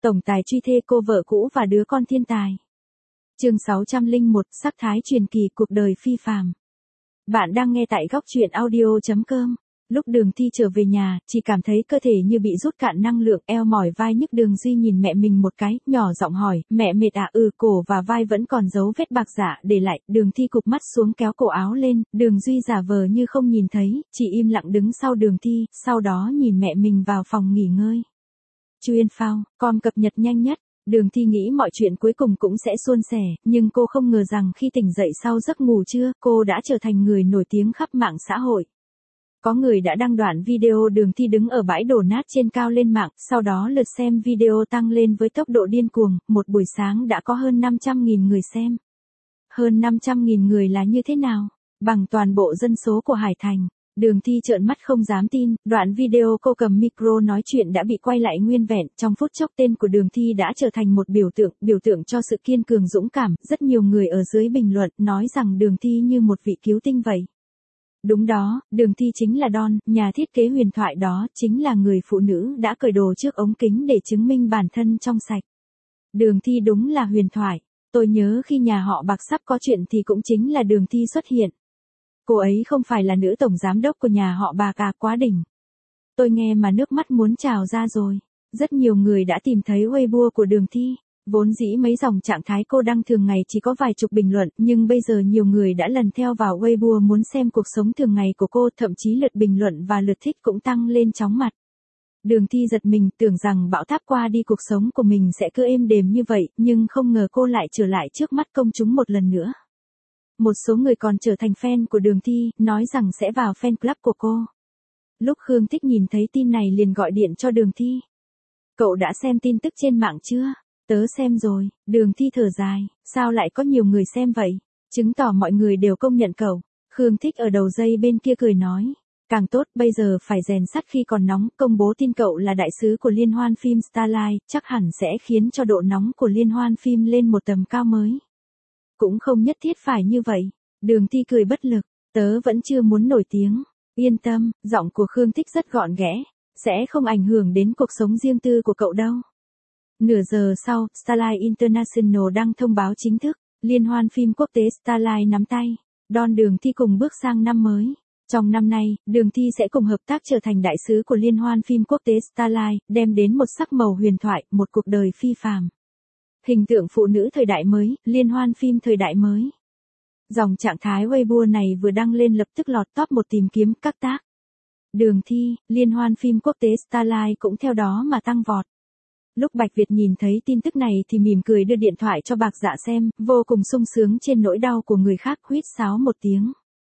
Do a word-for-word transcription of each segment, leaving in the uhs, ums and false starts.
Tổng tài truy thê cô vợ cũ và đứa con thiên tài. Chương sáu trăm lẻ một, sắc thái truyền kỳ cuộc đời phi phàm. Bạn đang nghe tại góc truyện audio chấm com. Lúc Đường Thi trở về nhà, chỉ cảm thấy cơ thể như bị rút cạn năng lượng, eo mỏi vai nhức. Đường Duy nhìn mẹ mình một cái, nhỏ giọng hỏi, mẹ mệt à? Ừ, cổ và vai vẫn còn dấu vết bạc dạ để lại. Đường Thi cụp mắt xuống kéo cổ áo lên, Đường Duy giả vờ như không nhìn thấy, chỉ im lặng đứng sau Đường Thi, sau đó nhìn mẹ mình vào phòng nghỉ ngơi. Chuyên phao, com cập nhật nhanh nhất. Đường Thi nghĩ mọi chuyện cuối cùng cũng sẽ suôn sẻ, nhưng cô không ngờ rằng khi tỉnh dậy sau giấc ngủ trưa, cô đã trở thành người nổi tiếng khắp mạng xã hội. Có người đã đăng đoạn video Đường Thi đứng ở bãi đổ nát trên cao lên mạng, sau đó lượt xem video tăng lên với tốc độ điên cuồng, một buổi sáng đã có hơn năm trăm nghìn người xem. Hơn năm trăm nghìn người là như thế nào? Bằng toàn bộ dân số của Hải Thành. Đường Thi trợn mắt không dám tin, đoạn video cô cầm micro nói chuyện đã bị quay lại nguyên vẹn, trong phút chốc tên của Đường Thi đã trở thành một biểu tượng, biểu tượng cho sự kiên cường dũng cảm, rất nhiều người ở dưới bình luận nói rằng Đường Thi như một vị cứu tinh vậy. Đúng đó, Đường Thi chính là Dawn, nhà thiết kế huyền thoại đó, chính là người phụ nữ đã cởi đồ trước ống kính để chứng minh bản thân trong sạch. Đường Thi đúng là huyền thoại, tôi nhớ khi nhà họ Bạc sắp có chuyện thì cũng chính là Đường Thi xuất hiện. Cô ấy không phải là nữ tổng giám đốc của nhà họ Bạc à, quá đỉnh. Tôi nghe mà nước mắt muốn trào ra rồi. Rất nhiều người đã tìm thấy Weibo của Đường Thi. Vốn dĩ mấy dòng trạng thái cô đăng thường ngày chỉ có vài chục bình luận, nhưng bây giờ nhiều người đã lần theo vào Weibo muốn xem cuộc sống thường ngày của cô, thậm chí lượt bình luận và lượt thích cũng tăng lên chóng mặt. Đường Thi giật mình, tưởng rằng bão táp qua đi cuộc sống của mình sẽ cứ êm đềm như vậy, nhưng không ngờ cô lại trở lại trước mắt công chúng một lần nữa. Một số người còn trở thành fan của Đường Thi, nói rằng sẽ vào fan club của cô. Lúc Khương Thích nhìn thấy tin này liền gọi điện cho Đường Thi. Cậu đã xem tin tức trên mạng chưa? Tớ xem rồi. Đường Thi thở dài, sao lại có nhiều người xem vậy? Chứng tỏ mọi người đều công nhận cậu. Khương Thích ở đầu dây bên kia cười nói. Càng tốt, bây giờ phải rèn sắt khi còn nóng, công bố tin cậu là đại sứ của liên hoan phim Starlight, chắc hẳn sẽ khiến cho độ nóng của liên hoan phim lên một tầm cao mới. Cũng không nhất thiết phải như vậy. Đường Thi cười bất lực, tớ vẫn chưa muốn nổi tiếng. Yên tâm, giọng của Khương Thích rất gọn ghẽ, sẽ không ảnh hưởng đến cuộc sống riêng tư của cậu đâu. Nửa giờ sau, Starlight International đăng thông báo chính thức, liên hoan phim quốc tế Starlight nắm tay, Dawn Đường Thi cùng bước sang năm mới. Trong năm nay, Đường Thi sẽ cùng hợp tác trở thành đại sứ của liên hoan phim quốc tế Starlight, đem đến một sắc màu huyền thoại, một cuộc đời phi phàm. Hình tượng phụ nữ thời đại mới, liên hoan phim thời đại mới. Dòng trạng thái Weibo này vừa đăng lên lập tức lọt top một tìm kiếm các tác. Đường Thi, liên hoan phim quốc tế Starlight cũng theo đó mà tăng vọt. Lúc Bạch Việt nhìn thấy tin tức này thì mỉm cười đưa điện thoại cho Bạc Dạ xem, vô cùng sung sướng trên nỗi đau của người khác, huýt sáo một tiếng.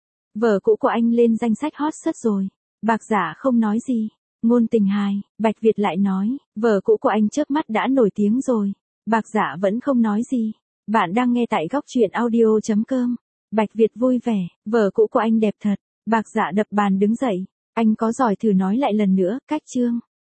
Vợ cũ của anh lên danh sách hot search rồi. Bạc Dạ không nói gì. Ngôn tình hài, Bạch Việt lại nói, vợ cũ của anh chớp mắt đã nổi tiếng rồi. Bạc Dạ vẫn không nói gì. Bạn đang nghe tại góc truyện audio chấm com. Bạch Việt vui vẻ, vợ cũ của anh đẹp thật. Bạc Dạ đập bàn đứng dậy. Anh có giỏi thử nói lại lần nữa, cách chương.